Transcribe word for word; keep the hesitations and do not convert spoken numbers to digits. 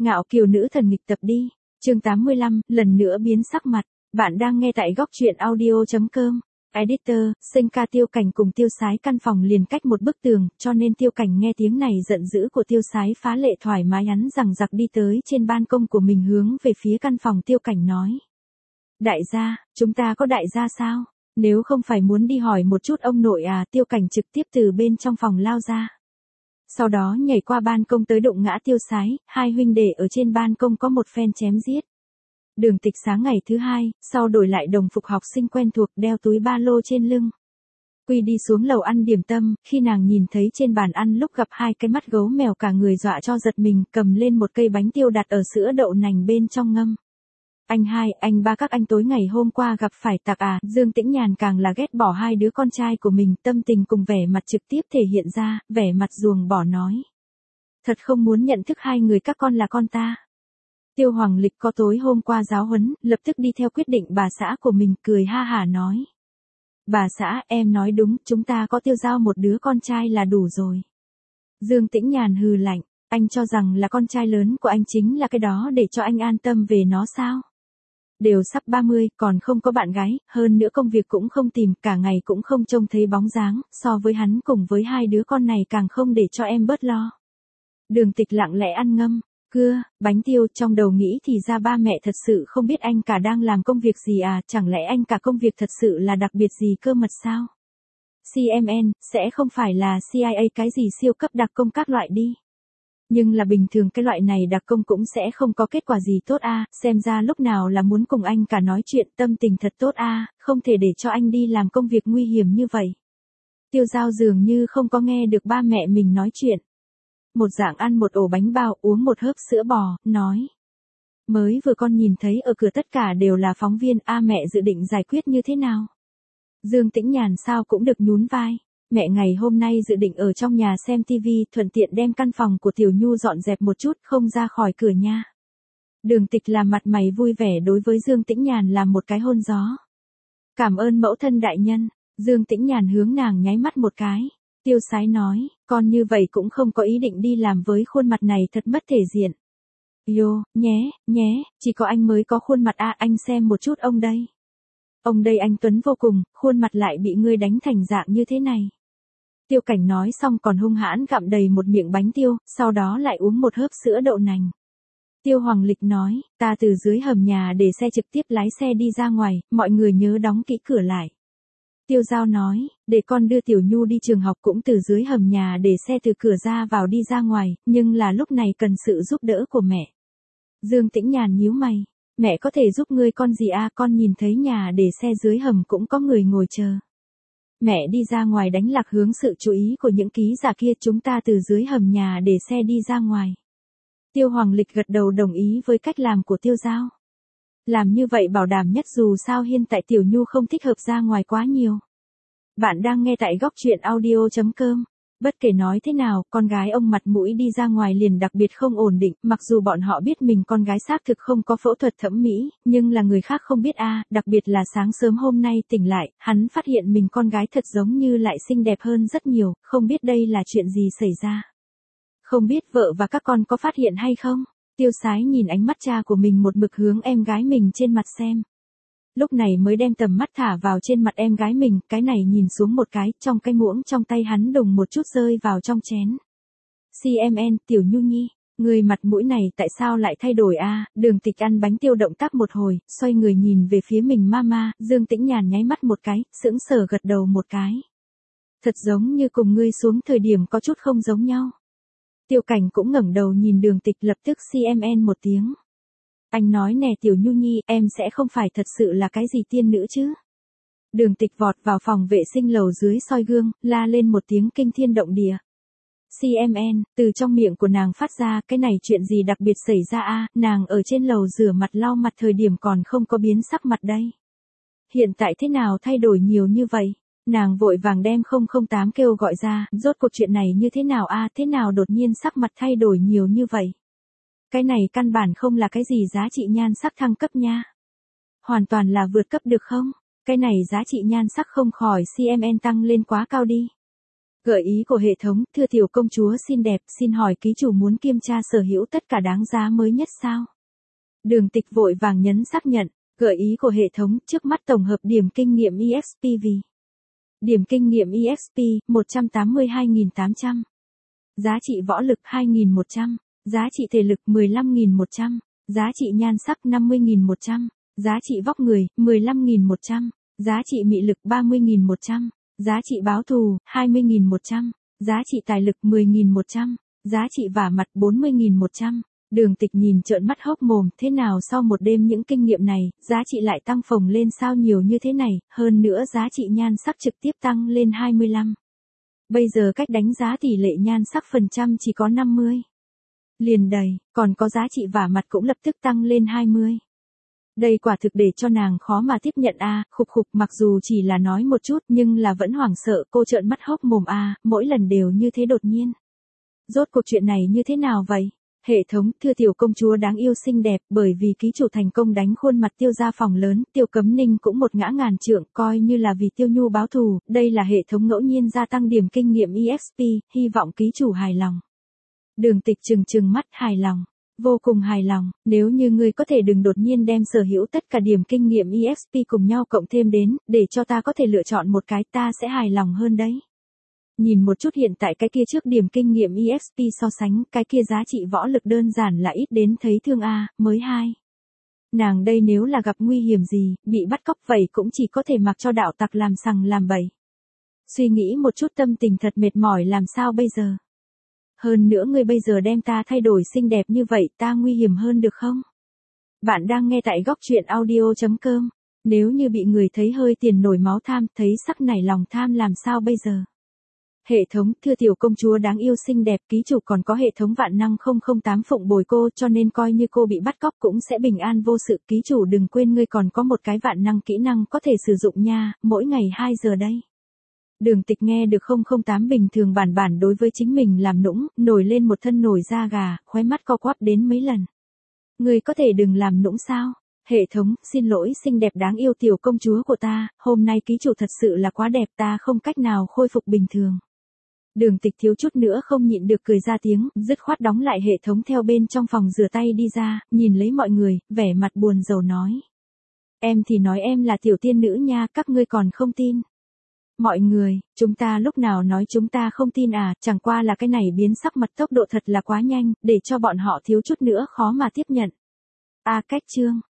Ngạo kiều nữ thần nghịch tập đi. Chương tám mươi lăm, lần nữa biến sắc mặt. Bạn đang nghe tại góc truyện audio chấm com. Editor, Sinh ca Tiêu Cảnh cùng Tiêu Sái căn phòng liền cách một bức tường, cho nên Tiêu Cảnh nghe tiếng này giận dữ của Tiêu Sái phá lệ thoải mái hắn rằng giặc đi tới trên ban công của mình hướng về phía căn phòng Tiêu Cảnh nói. Đại gia, chúng ta có đại gia sao? Nếu không phải muốn đi hỏi một chút ông nội à, Tiêu Cảnh trực tiếp từ bên trong phòng lao ra. Sau đó nhảy qua ban công tới đụng ngã Tiêu Sái, hai huynh đệ ở trên ban công có một phen chém giết. Đường Tịch sáng ngày thứ hai, sau đổi lại đồng phục học sinh quen thuộc đeo túi ba lô trên lưng. Quy đi xuống lầu ăn điểm tâm, khi nàng nhìn thấy trên bàn ăn lúc gặp hai cái mắt gấu mèo cả người dọa cho giật mình, cầm lên một cây bánh tiêu đặt ở sữa đậu nành bên trong ngâm. Anh hai, anh ba các anh tối ngày hôm qua gặp phải tặc à, Dương Tĩnh Nhàn càng là ghét bỏ hai đứa con trai của mình, tâm tình cùng vẻ mặt trực tiếp thể hiện ra, vẻ mặt ruồng bỏ nói. Thật không muốn nhận thức hai người các con là con ta. Tiêu Hoàng Lịch có tối hôm qua giáo huấn, lập tức đi theo quyết định bà xã của mình, cười ha hả nói. Bà xã, em nói đúng, chúng ta có Tiêu Giao một đứa con trai là đủ rồi. Dương Tĩnh Nhàn hừ lạnh, anh cho rằng là con trai lớn của anh chính là cái đó để cho anh an tâm về nó sao? Đều sắp ba mươi, còn không có bạn gái, hơn nữa công việc cũng không tìm, cả ngày cũng không trông thấy bóng dáng, so với hắn cùng với hai đứa con này càng không để cho em bớt lo. Đường Tịch lặng lẽ ăn ngâm, cưa, bánh tiêu, trong đầu nghĩ thì ra ba mẹ thật sự không biết anh cả đang làm công việc gì à, chẳng lẽ anh cả công việc thật sự là đặc biệt gì cơ mật sao? xê em en, sẽ không phải là xê i a cái gì siêu cấp đặc công các loại đi. Nhưng là bình thường cái loại này đặc công cũng sẽ không có kết quả gì tốt a, à, xem ra lúc nào là muốn cùng anh cả nói chuyện, tâm tình thật tốt a, à, không thể để cho anh đi làm công việc nguy hiểm như vậy. Tiêu Giao dường như không có nghe được ba mẹ mình nói chuyện. Một dạng ăn một ổ bánh bao, uống một hớp sữa bò, nói. Mới vừa con nhìn thấy ở cửa tất cả đều là phóng viên, a mẹ dự định giải quyết như thế nào? Dương Tĩnh Nhàn sao cũng được nhún vai. Mẹ ngày hôm nay dự định ở trong nhà xem tivi, thuận tiện đem căn phòng của Tiểu Nhu dọn dẹp một chút, không ra khỏi cửa nha. Đường Tịch làm mặt mày vui vẻ đối với Dương Tĩnh Nhàn làm một cái hôn gió. Cảm ơn mẫu thân đại nhân. Dương Tĩnh Nhàn hướng nàng nháy mắt một cái. Tiêu Sái nói, con như vậy cũng không có ý định đi làm với khuôn mặt này thật mất thể diện. Yo, nhé, nhé, chỉ có anh mới có khuôn mặt à, anh xem một chút ông đây. Ông đây anh tuấn vô cùng, khuôn mặt lại bị ngươi đánh thành dạng như thế này. Tiêu Cảnh nói xong còn hung hãn gặm đầy một miệng bánh tiêu, sau đó lại uống một hớp sữa đậu nành. Tiêu Hoàng Lịch nói, ta từ dưới hầm nhà để xe trực tiếp lái xe đi ra ngoài, mọi người nhớ đóng kỹ cửa lại. Tiêu Giao nói, để con đưa Tiểu Nhu đi trường học cũng từ dưới hầm nhà để xe từ cửa ra vào đi ra ngoài, nhưng là lúc này cần sự giúp đỡ của mẹ. Dương Tĩnh Nhàn nhíu mày, mẹ có thể giúp ngươi con gì à, con nhìn thấy nhà để xe dưới hầm cũng có người ngồi chờ. Mẹ đi ra ngoài đánh lạc hướng sự chú ý của những ký giả kia, chúng ta từ dưới hầm nhà để xe đi ra ngoài. Tiêu Hoàng Lịch gật đầu đồng ý với cách làm của Tiêu Giao. Làm như vậy bảo đảm nhất dù sao hiện tại Tiểu Nhu không thích hợp ra ngoài quá nhiều. Bạn đang nghe tại góc truyện audio chấm com. Bất kể nói thế nào, con gái ông mặt mũi đi ra ngoài liền đặc biệt không ổn định, mặc dù bọn họ biết mình con gái xác thực không có phẫu thuật thẩm mỹ, nhưng là người khác không biết a, à, đặc biệt là sáng sớm hôm nay tỉnh lại, hắn phát hiện mình con gái thật giống như lại xinh đẹp hơn rất nhiều, không biết đây là chuyện gì xảy ra. Không biết vợ và các con có phát hiện hay không? Tiêu Sái nhìn ánh mắt cha của mình một mực hướng em gái mình trên mặt xem. Lúc này mới đem tầm mắt thả vào trên mặt em gái mình, cái này nhìn xuống một cái, trong cái muỗng trong tay hắn đùng một chút rơi vào trong chén. xê em en, Tiểu Nhu nhi, người mặt mũi này tại sao lại thay đổi a? À? Đường Tịch ăn bánh tiêu động tác một hồi, xoay người nhìn về phía mình mama, Dương Tĩnh Nhàn nháy mắt một cái, sững sờ gật đầu một cái. Thật giống như cùng ngươi xuống thời điểm có chút không giống nhau. Tiêu Cảnh cũng ngẩng đầu nhìn Đường Tịch, lập tức xê em en một tiếng. Anh nói nè Tiểu Nhu nhi, em sẽ không phải thật sự là cái gì tiên nữ chứ? Đường Tịch vọt vào phòng vệ sinh lầu dưới soi gương, la lên một tiếng kinh thiên động địa. xê em en, từ trong miệng của nàng phát ra, cái này chuyện gì đặc biệt xảy ra a? À, nàng ở trên lầu rửa mặt lau mặt thời điểm còn không có biến sắc mặt đây. Hiện tại thế nào thay đổi nhiều như vậy? Nàng vội vàng đem không không tám kêu gọi ra, rốt cuộc chuyện này như thế nào a, à, thế nào đột nhiên sắc mặt thay đổi nhiều như vậy? Cái này căn bản không là cái gì giá trị nhan sắc thăng cấp nha. Hoàn toàn là vượt cấp được không? Cái này giá trị nhan sắc không khỏi xê em en tăng lên quá cao đi. Gợi ý của hệ thống, thưa tiểu công chúa xinh đẹp, xin hỏi ký chủ muốn kiểm tra sở hữu tất cả đáng giá mới nhất sao? Đường Tịch vội vàng nhấn xác nhận. Gợi ý của hệ thống, trước mắt tổng hợp điểm kinh nghiệm e ích pê vì. Điểm kinh nghiệm e ích pê, một trăm tám mươi hai nghìn tám trăm. Giá trị võ lực hai nghìn một trăm. Giá trị thể lực mười lăm nghìn một trăm. Giá trị nhan sắc năm mươi nghìn một trăm. Giá trị vóc người, mười lăm nghìn một trăm. Giá trị mị lực ba mươi nghìn một trăm. Giá trị báo thù, hai mươi nghìn một trăm. Giá trị tài lực mười nghìn một trăm. Giá trị vả mặt bốn mươi nghìn một trăm. Đường Tịch nhìn trợn mắt hốc mồm, thế nào sau một đêm những kinh nghiệm này, giá trị lại tăng phồng lên sao nhiều như thế này, hơn nữa giá trị nhan sắc trực tiếp tăng lên hai mươi lăm. Bây giờ cách đánh giá tỷ lệ nhan sắc phần trăm chỉ có năm mươi. Liền đầy, còn có giá trị vả mặt cũng lập tức tăng lên hai mươi. Đây quả thực để cho nàng khó mà tiếp nhận a, à, khục khục mặc dù chỉ là nói một chút nhưng là vẫn hoảng sợ, cô trợn mắt hốc mồm a, à, mỗi lần đều như thế đột nhiên. Rốt cuộc chuyện này như thế nào vậy? Hệ thống, thưa tiểu công chúa đáng yêu xinh đẹp, bởi vì ký chủ thành công đánh khuôn mặt Tiêu gia phòng lớn, Tiêu Cấm Ninh cũng một ngã ngàn trượng, coi như là vì Tiêu Nhu báo thù, đây là hệ thống ngẫu nhiên gia tăng điểm kinh nghiệm e ích pê, hy vọng ký chủ hài lòng. Đường Tịch trừng trừng mắt, hài lòng, vô cùng hài lòng, nếu như ngươi có thể đừng đột nhiên đem sở hữu tất cả điểm kinh nghiệm e ích pê cùng nhau cộng thêm đến, để cho ta có thể lựa chọn một cái, ta sẽ hài lòng hơn đấy. Nhìn một chút hiện tại cái kia trước điểm kinh nghiệm e ích pê so sánh, cái kia giá trị võ lực đơn giản là ít đến thấy thương a, mới hai. Nàng đây nếu là gặp nguy hiểm gì, bị bắt cóc vậy cũng chỉ có thể mặc cho đạo tặc làm sằng làm bậy. Suy nghĩ một chút tâm tình thật mệt mỏi làm sao bây giờ. Hơn nữa ngươi bây giờ đem ta thay đổi xinh đẹp như vậy, ta nguy hiểm hơn được không? Bạn đang nghe tại góc truyện audio chấm com. Nếu như bị người thấy hơi tiền nổi máu tham, thấy sắc nảy lòng tham làm sao bây giờ? Hệ thống, thưa tiểu công chúa đáng yêu xinh đẹp, ký chủ còn có hệ thống vạn năng không không tám phụng bồi cô, cho nên coi như cô bị bắt cóc cũng sẽ bình an vô sự, ký chủ đừng quên ngươi còn có một cái vạn năng kỹ năng có thể sử dụng nha, mỗi ngày hai giờ đây. Đường Tịch nghe được không không tám bình thường bản bản đối với chính mình làm nũng, nổi lên một thân nổi da gà, khóe mắt co quắp đến mấy lần. Ngươi có thể đừng làm nũng sao? Hệ thống, xin lỗi xinh đẹp đáng yêu tiểu công chúa của ta, hôm nay ký chủ thật sự là quá đẹp, ta không cách nào khôi phục bình thường. Đường Tịch thiếu chút nữa không nhịn được cười ra tiếng, dứt khoát đóng lại hệ thống theo bên trong phòng rửa tay đi ra, nhìn lấy mọi người, vẻ mặt buồn rầu nói. Em thì nói em là tiểu tiên nữ nha, các ngươi còn không tin. Mọi người, chúng ta lúc nào nói chúng ta không tin à, chẳng qua là cái này biến sắc mặt tốc độ thật là quá nhanh, để cho bọn họ thiếu chút nữa khó mà tiếp nhận. A cách chương,